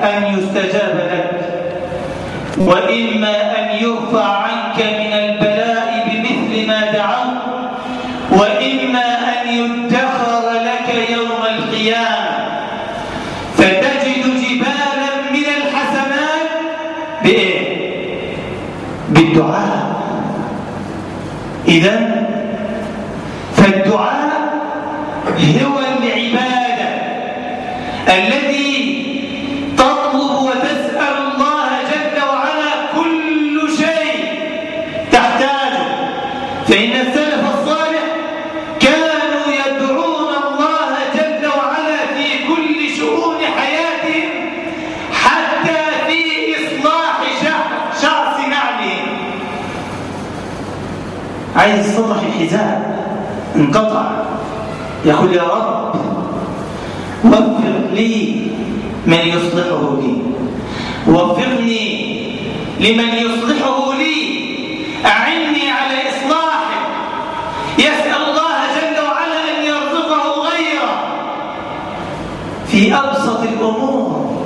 أن يستجاب لك، وإما أن يرفع عنك من البلاء بمثل ما دعوت، وإما أن يدخر لك يوم القيامة فتجد جبالا من الحسنات بإيه؟ بالدعاء. إذن فالدعاء هو العبادة التي تطلب وتسأل الله جل وعلا كل شيء تحتاجه. فإن السلف الصالح كانوا يدعون الله جل وعلا في كل شؤون حياتهم، حتى في إصلاح شعث نعلهم. عايز يصلح الحذاء انقطع، يقول يا رب وفق لي من يصلحه لي، وفقني لمن يصلحه لي، أعني على إصلاحه. يسأل الله جل وعلا أن يرزقه غيره في أبسط الأمور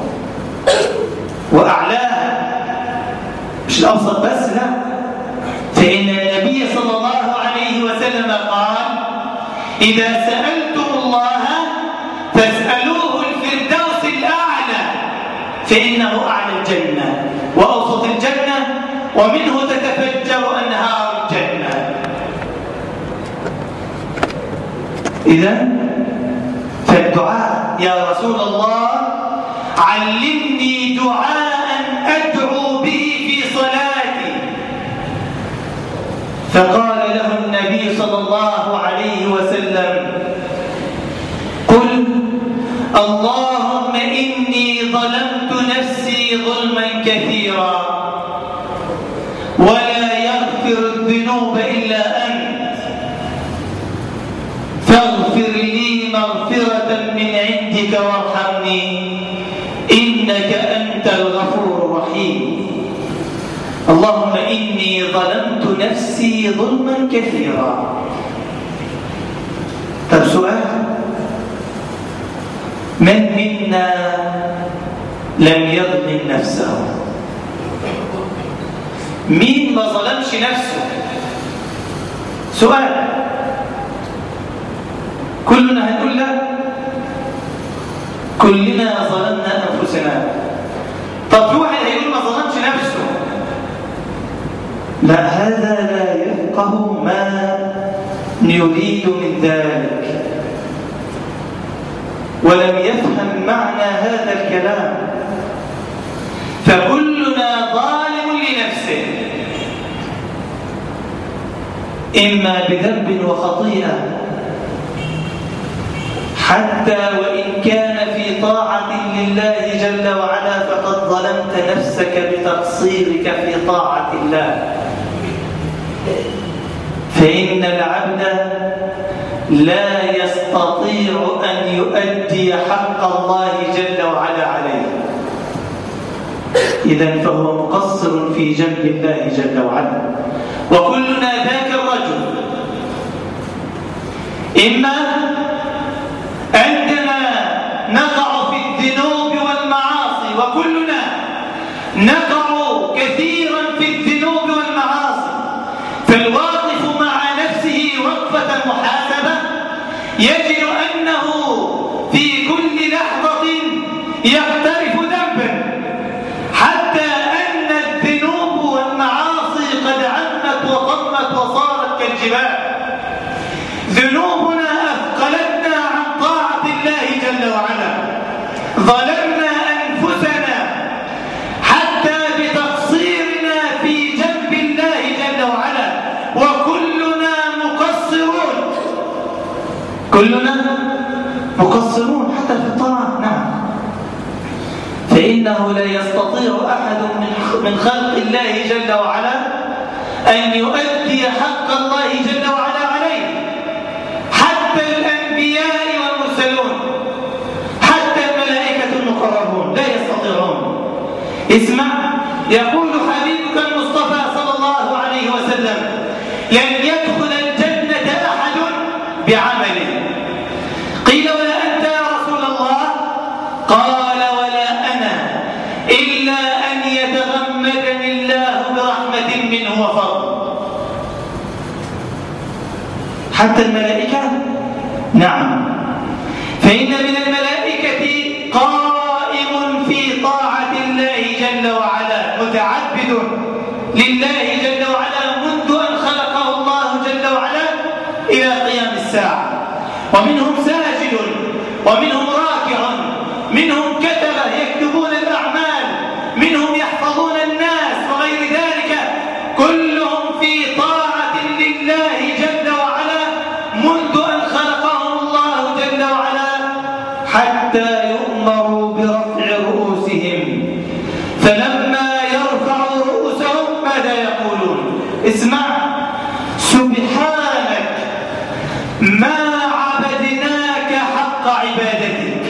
وأعلاها، مش الأبسط بس، لا. فإن النبي صلى الله عليه وسلم قال إذا سألتم الله فاسألوه الفردوس الأعلى، فإنه أعلى الجنة وأوسط الجنة ومنه تتفجر أنهار الجنة. إذن فالدعاء يا رسول الله علمني دعاء أدعو به في صلاتي. فقال له النبي صلى الله عليه وسلم قل اللهم إني ظلمت نفسي ظلما كثيرا ولا يغفر الذنوب إلا أنت فاغفر لي مغفرة من عندك وارحمني إنك أنت الغفور الرحيم. اللهم إني ظلمت نفسي ظلما كثيرا. طب سؤال، من منا لم يظلم نفسه؟ مين ما ظلمش نفسه؟ سؤال، كلنا هنقول لا، كلنا ظلمنا أنفسنا. طب في واحد هيقول ما ظلمش نفسه؟ لا، هذا لا يفقه ما نريد من ذلك ولم يفهم معنى هذا الكلام. فكلنا ظالم لنفسه، إما بذنب وخطيئة، حتى وإن كان في طاعة لله جل وعلا فقد ظلمت نفسك بتقصيرك في طاعة الله. فإن العبد لا يستطيع أن يؤدي حق الله جل وعلا عليه، إذن فهو مقصر في جنب الله جل وعلا. وكلنا ذاك الرجل، إما عندما نقع في الذنوب والمعاصي، وكلنا نقع كثيرا في الذنوب والمعاصي، فالواقف مع نفسه وقفة محاسبة يجد أنه في كل لحظة يقترف ذنبا، حتى أن الذنوب والمعاصي قد عمت وطمت وصارت كالجبال. ذنوبنا أثقلتنا عن طاعة الله جل وعلا، ظلمنا أنفسنا حتى بتقصيرنا في جنب الله جل وعلا، وكلنا مقصرون، كلنا مقصرون حتى في الطاعة. نعم، فإنه لا يستطيع أحد من خلق الله جل وعلا أن يؤدي حق الله جل وعلا عليه، حتى الأنبياء والمرسلون، حتى الملائكة المقربون لا يستطيعون. اسمع، يقول حبيبك المصطفى صلى الله عليه وسلم لن يدخل الجنة أحد بعمله. قيل ولا أنت يا رسول الله؟ قال ولا أنا، إلا أن يتغمدني الله برحمة منه وفضل. حتى الملائكة؟ نعم، فإن من الملائكة قائم في طاعة الله جل وعلا متعبد لله جل وعلا منذ أن خلقه الله جل وعلا إلى قيام الساعة، ومنهم ساجد ومنهم راكع، منهم كتبة يكتبون الأعمال، منهم يحفظون الناس وغير ذلك، كلهم في طاعة لله جل وعلا منذ أن خلقهم الله جل وعلا حتى يؤمروا برفع رؤوسهم. فلما يرفعوا رؤوسهم ماذا يقولون؟ اسمع: سبحانك ما عبدناك حق عبادتك.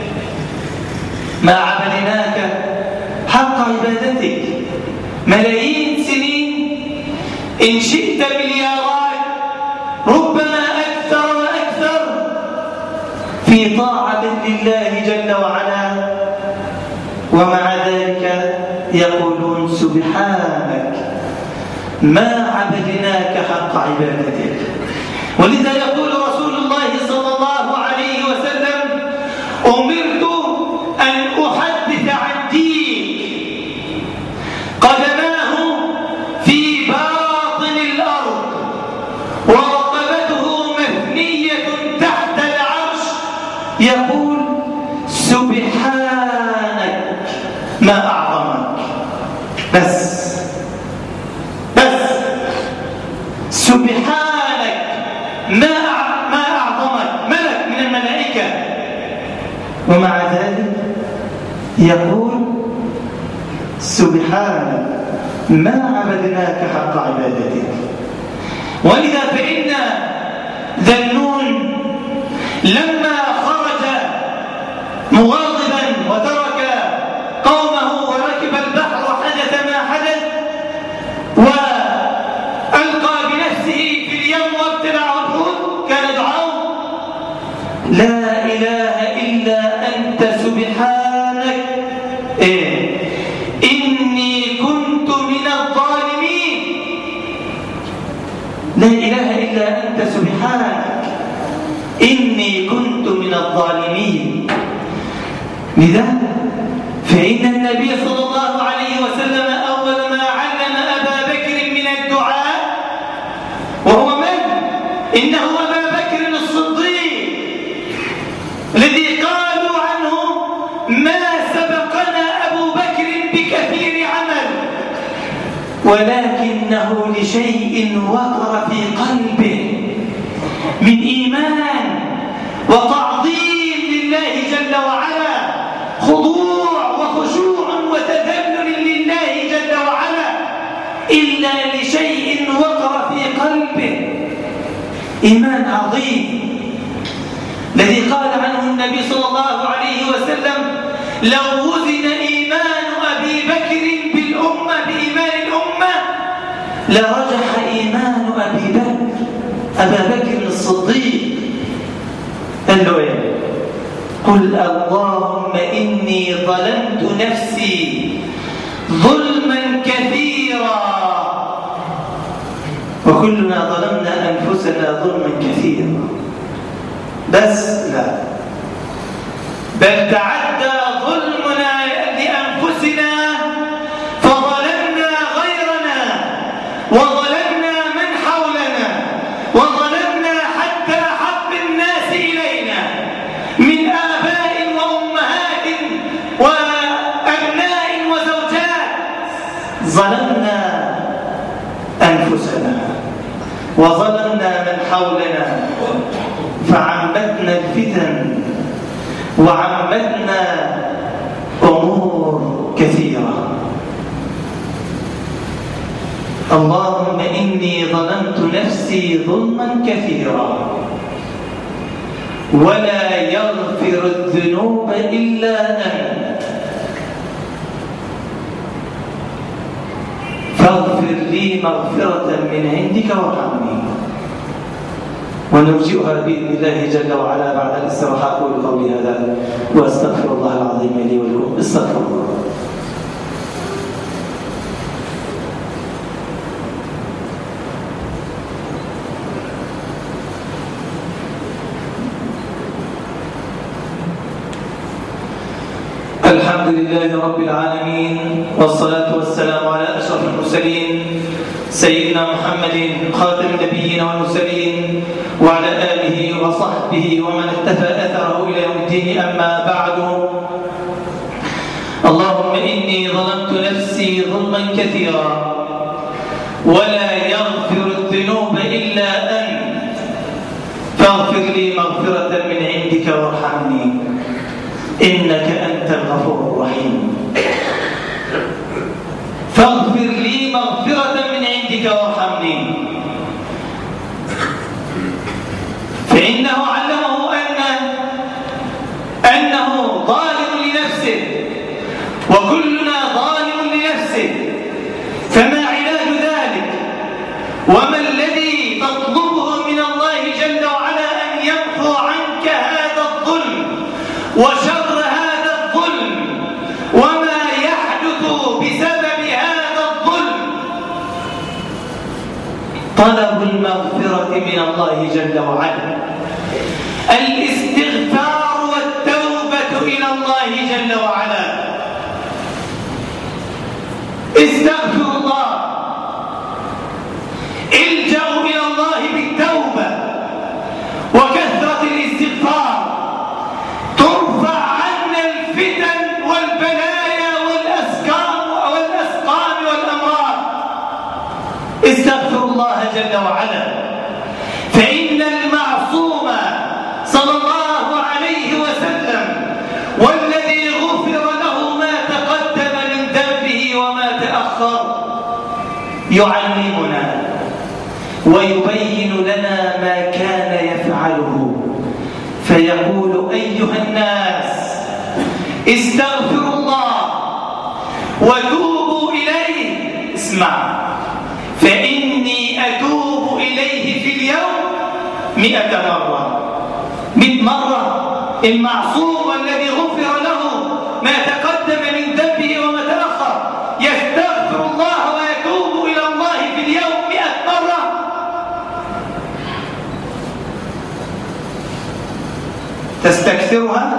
ما عبدناك حق عبادتك. ملايين سنين، إن شئت مليارات، ربما أكثر وأكثر، في طاعة لله جل وعلا، ومع ذلك يقولون سبحانك ما عبدناك حق عبادتك. ولذا يقول رسول الله صلى الله عليه وسلم: أمرت أن أحدث عن دين قدماه في باطن الأرض ورقبته مثنية تحت العرش، يقول سبحانك ما أعظمك. بس سبحانك ما أعظمك، ملك من الملائكة، ومع ذلك يقول سبحانك ما عبدناك حق عبادتك. ولذا فإن ذنون لما خرج مغاضبا وترك قومه وركب البحر وحدث ما حدث وألقى بنفسه في اليم وابتلعه الحوت، كان دعاؤه: لا إله إلا أنت سبحانك إني كنت من الظالمين. لا إله إلا أنت سبحانك إني كنت من الظالمين. لذا فإن النبي صلى الله عليه وسلم أول ما علم أبا بكر من الدعاء وهو من؟ إنه أبا بكر الصديق الذي قالوا عنه ما سبقنا أبو بكر بكثير عمل، ولكنه لشيء وقر في قلبه من إيمان وتعظيم لله جل وعلا، خضوع وخشوع وتذلل لله جل وعلا، إلا لشيء وقر في قلبه إيمان عظيم، الذي قال عنه النبي صلى الله عليه وسلم: لو وزن إيمان أبي بكر بالأمة بإيمان الأمة لرجح إيمان أبا بكر الصديق. قال له إيه؟ قل اللهم إني ظلمت نفسي ظلما كثيرا وكلنا ظلمنا أنفسنا ظلما كثيرا. بس لا، بل تعدى ظلمنا لأنفسنا فظلمنا غيرنا وظلمنا من حولنا وظلمنا حتى حب الناس إلينا من آباء وأمهات وأبناء وزوجات. ظلمنا أنفسنا وظلمنا من حولنا فعمتنا الفتن وعمتنا أمور كثيرة. اللهم إني ظلمت نفسي ظلما كثيرا ولا يغفر الذنوب إلا أنت فاغفر لي مغفرة من عندك وارحمني. ونرجئها بإذن الله جل وعلا بعد الاستراحة. أقول قولي هذا وأستغفر الله العظيم لي ولكم. استغفر الله. لله رب العالمين، والصلاة والسلام على أشرف المرسلين سيدنا محمد خاتم النبيين والمرسلين وعلى آله وصحبه ومن اختفى أثره إلى يوم الدين. أما بعد، اللهم إني ظلمت نفسي ظلما كثيرا ولا يغفر الذنوب إلا أنت، فاغفر لي مغفرة من عندك وارحمني إنك أنت الغفور الرحيم. فاغفر لي مغفرة من عندك وارحمني، فإنه علمه أنه ظالم لنفسه، وكلنا ظالم لنفسه، فما علاج ذلك؟ وما الذي تطلبه من الله جل وعلا أن يمحو عنك هذا الظلم وشر هذا الظلم وما يحدث بسبب هذا الظلم؟ طلب المغفرة من الله جل وعلا، الاستغفار والتوبة إلى الله جل وعلا. استغفروا الله، الجأوا إلى الله بالتوبة وكثرة الاستغفار، ترفع عنا الفتن والبلايا والأسقام والأمراض. استغفروا الله جل وعلا، فإن المعصوم صلى الله عليه وسلم والذي غفر له ما تقدم من ذنبه وما تأخر يعلمنا ويبين لنا ما كان يفعله، فيقول: أيها الناس استغفروا الله وتوبوا إليه. اسمع، فإني أتوب إليه في اليوم 100 مرة. 100 مرة. المعصوم الذي غفر له ما تقدم من ذنبه وما تأخر يستغفر الله ويتوب إلى الله في اليوم 100 مرة. تستكثرها؟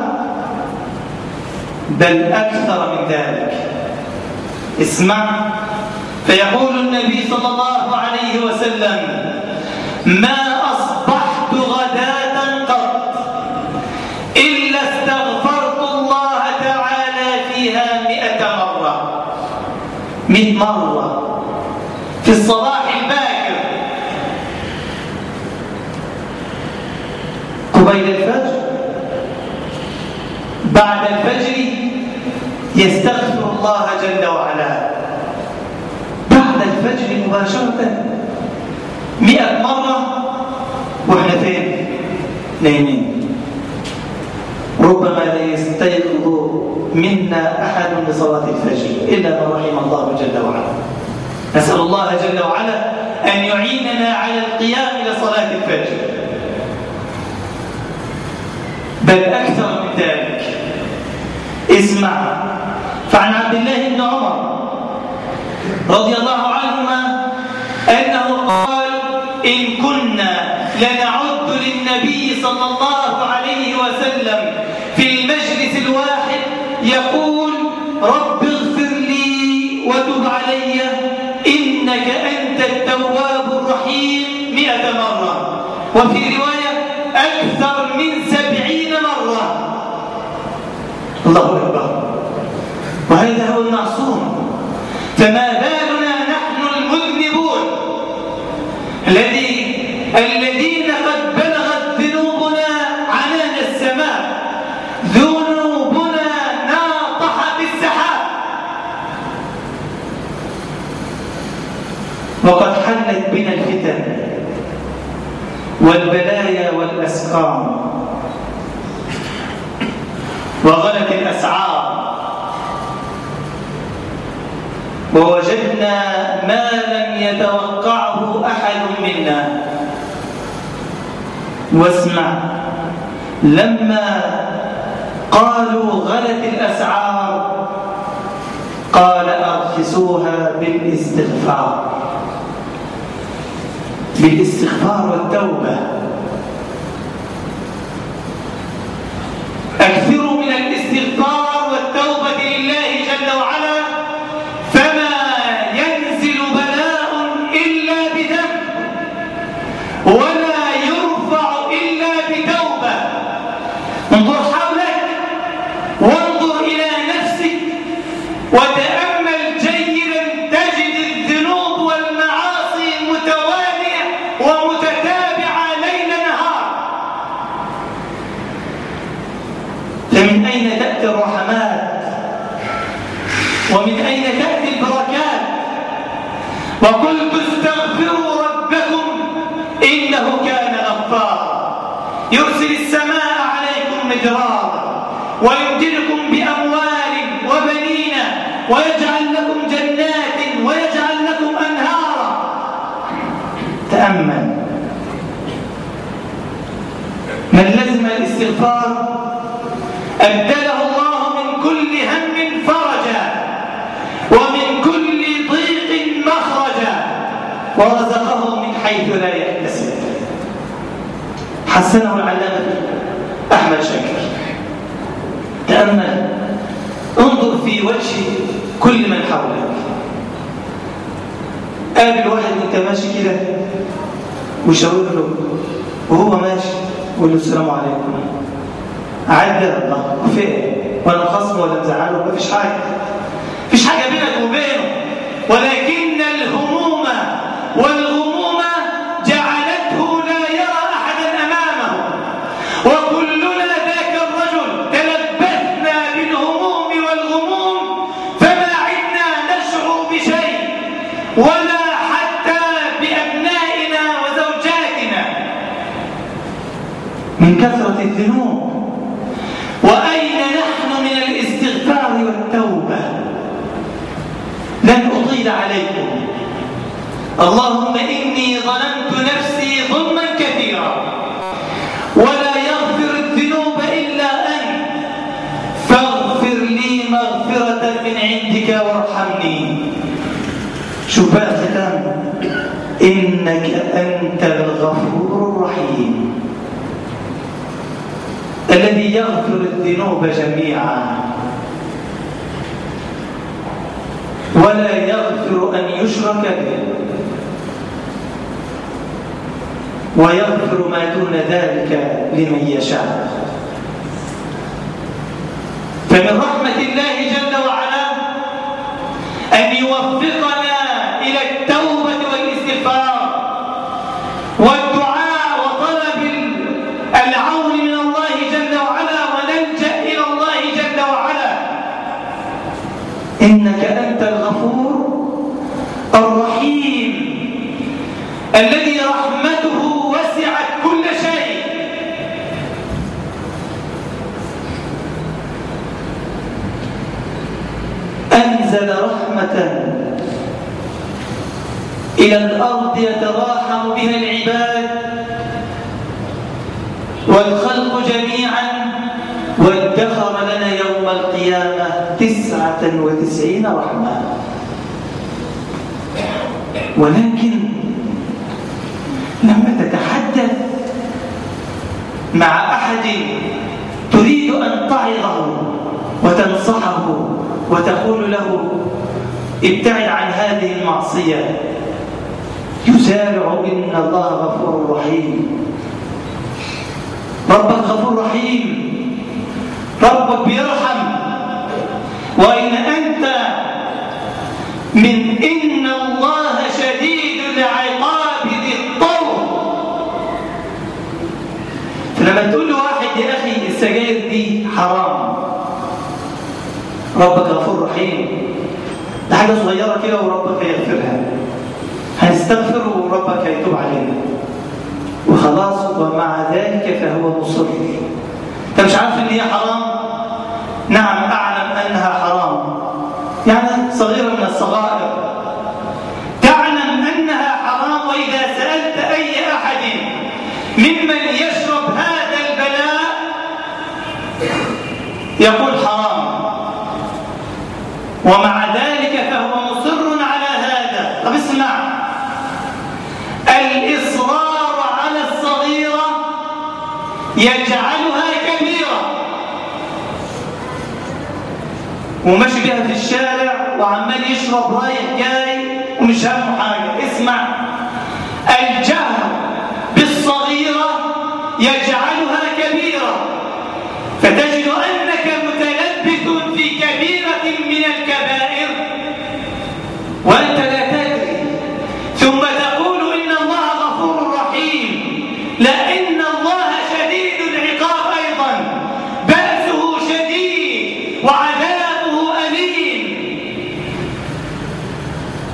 بل أكثر من ذلك. اسمع، فيقول النبي صلى الله عليه وسلم: ما أصبحت غداة قط إلا استغفرت الله تعالى فيها 100 مرة. 100 مرة في الصباح الباكر قبيل الفجر، بعد الفجر يستغفر الله جل وعلا، بعد الفجر مباشرة 100 مرة. وإحنا فين؟ نايمين. ربما لا يستيقظ منا أحد لصلاة الفجر إلا من رحم الله جل وعلا. نسأل الله جل وعلا أن يعيننا على القيام لصلاة الفجر، بل أكثر من ذلك. اسمع، فعن عبد الله بن عمر رضي الله عنهما أنه قال: إن كنا لنعد للنبي صلى الله عليه وسلم في المجلس الواحد يقول: رب اغفر لي وتب علي إنك أنت التواب الرحيم 100 مرة، وفي رواية أكثر من 70 مرة. الله أكبر. وهذا هو المعصوم، فما بالنا نحن المذنبون الذين قد بلغت ذنوبنا عنان السماء، ذنوبنا ناطحت السحاب، وقد حلت بنا الفتن والبلايا والأسقام، وغلت الأسعار، ووجدنا ما لم يتوقعه أحد منا. واسمع، لما قالوا غلت الأسعار قال: أرخصوها بالاستغفار والتوبة. أكثروا من الاستغفار والتوبة لله ومن أين تأتي البركات؟ وقلت استغفروا ربكم إنه كان غفارا يرسل السماء عليكم مدرارا ويمددكم بأموال وبنين ويجعل لكم جنات ويجعل لكم أنهارا. تأمل، من لزم الاستغفار أبدله الله من كل هم فرجا ومن كل ضيق مخرجا ورزقه من حيث لا يحتسب. حسنه العلامة أحمد شاكر. تأمل، انظر في وجه كل من حولك. قابل واحد وانت ماشي كده وشاور له وهو ماشي وقول له السلام عليكم. عدى الله في ايه؟ ولا خصم ولا مزعله؟ مفيش حاجه، مفيش حاجه بينك وبينه، ولكن الهموم والغموم جعلته لا يرى احدا امامه. وكلنا ذاك الرجل تلبثنا بالهموم والغموم فما عدنا نشعر بشيء ولا حتى بابنائنا وزوجاتنا من كثره الذنوب. وأين نحن من الاستغفار والتوبة؟ لن أطيل عليكم. اللهم إني ظلمت نفسي ظلما كثيرا ولا يغفر الذنوب إلا أنت فاغفر لي مغفرة من عندك وارحمني. شوف بقى الختام، إنك أنت الغفور الرحيم الذي يغفر الذنوب جميعا ولا يغفر أن يشرك به ويغفر ما دون ذلك لمن يشاء. فمن رحمة الله جل وعلا أن يوفقنا إلى التوبة والاستغفار والدعاء وطلب العون من الله جل وعلا ونلجأ إلى الله جل وعلا. إنك أنت الغفور الرحيم الذي رحمته وسعت كل شيء. أنزل رحمة إلى الأرض يتراحم بها العباد والخلق جميعا، وادخر لنا يوم القيامة 99 رحمة. ولكن لما تتحدث مع أحد تريد أن تعظه وتنصحه وتقول له ابتعد عن هذه المعصية، يسارع إن الله غفور رحيم. ربك غفور رحيم، ربك بيرحم. وإن أنت من إن الله شديد العقاب ذي الطول. فلما تقول له واحد يا أخي السجاير دي حرام، ربك غفور رحيم، ده حاجة صغيرة كده وربك هيغفرها، هنستغفر وربك هيتوب علينا وخلاص. ومع ذلك فهو مصر. انت مش عارف ان هي حرام؟ نعم اعلم انها حرام، يعني صغيرة من الصغائر، تعلم انها حرام. واذا سألت اي احد ممن يشرب هذا البلاء يقول حرام، ومع ذلك فهو مصر على هذا. طب اسمع، الإصرار على الصغيرة يجعلها كبيرة. وماشي بها في الشارع وعمال يشرب رايح جاي ومش همه حاجة. اسمع، الجهل بالصغيرة يجعلها كبيرة، فتجد أنك متلبث في كبيرة من الكبائر وأنت لا تدري، ثم تقول إن الله غفور رحيم. لأن الله شديد العقاب أيضا، بأسه شديد وعذابه أليم.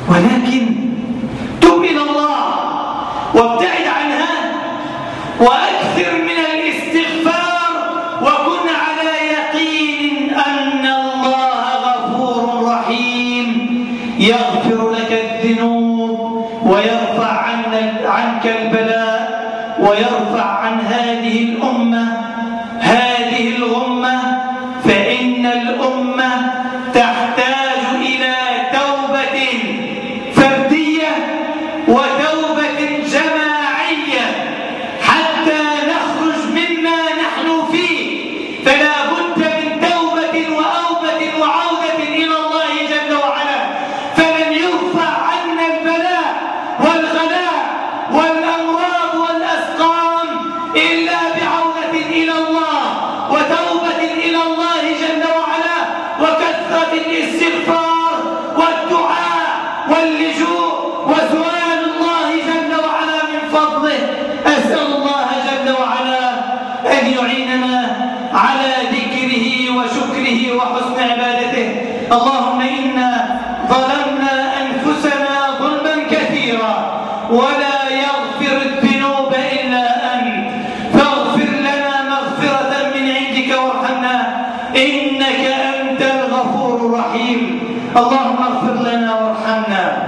ولكن تب إلى الله وابتعد عنها وأكثر من الاستغفار، وكن على يقين أن الله غفور رحيم يغفر لك الذنوب ويرفع عنك البلاء ويرفع عن هذه الأمة هذه الغمة، فإن الأمة تحتاج إلى توبة فردية وتوبة جماعية حتى نخرج مما نحن فيه. فلا بد من توبة وأوبة وعودة إلى الله جل وعلا، فلن يرفع عنا البلاء والغلاء والأمراض والأسقام إلا بعودة إلى الله وتوبة إلى الله جل وعلا وكثرة الاستغفار والدعاء واللجوء وسؤال الله جل وعلا من فضله. أسأل الله جل وعلا أن يعيننا على ذكره وشكره وحسن عبادته. اللهم إنا ظلمنا أنفسنا ظلما كثيرا ولا يغفر الذنوب إلا أنت، فاغفر لنا مغفرة من عندك وارحمنا إنك أنت الغفور الرحيم. اللهم اغفر لنا وارحمنا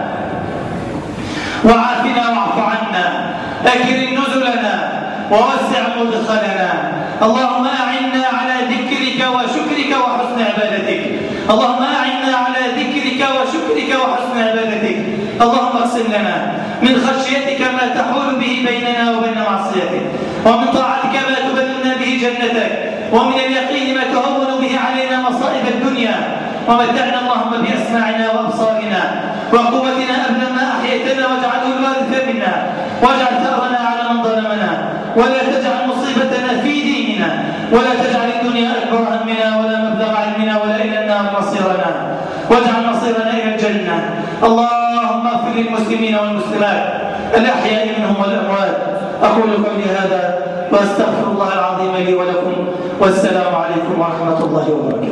وعافنا واعف عنا، أكرم نزلنا ووسع مدخلنا. اللهم أعنا على ذكرك وشكرك وحسن عبادتك. اللهم أعنا على ذكرك وشكرك وحسن عبادتك. اللهم اقسم لنا من خشيتك ما تحول به بيننا وبين معصيتك، ومن طاعتك ما تبلغنا به جنتك، ومن اليقين ما تهون به علينا مصائب الدنيا. ومتعنا اللهم بأسماعنا وأبصارنا وقوتنا أبدا ما أحييتنا، واجعله الوارث منا، واجعل ثأرنا على من ظلمنا، ولا تجعل مصيبتنا في ديننا، ولا تجعل الدنيا أكبر همنا ولا مبلغ علمنا ولا إلى النار مصيرنا، واجعل مصيرنا إلى الجنة. اللهم اغفر للمسلمين والمسلمات الأحياء منهم والأموات. أقول قولي هذا وأستغفر الله العظيم لي ولكم، والسلام عليكم ورحمة الله وبركاته.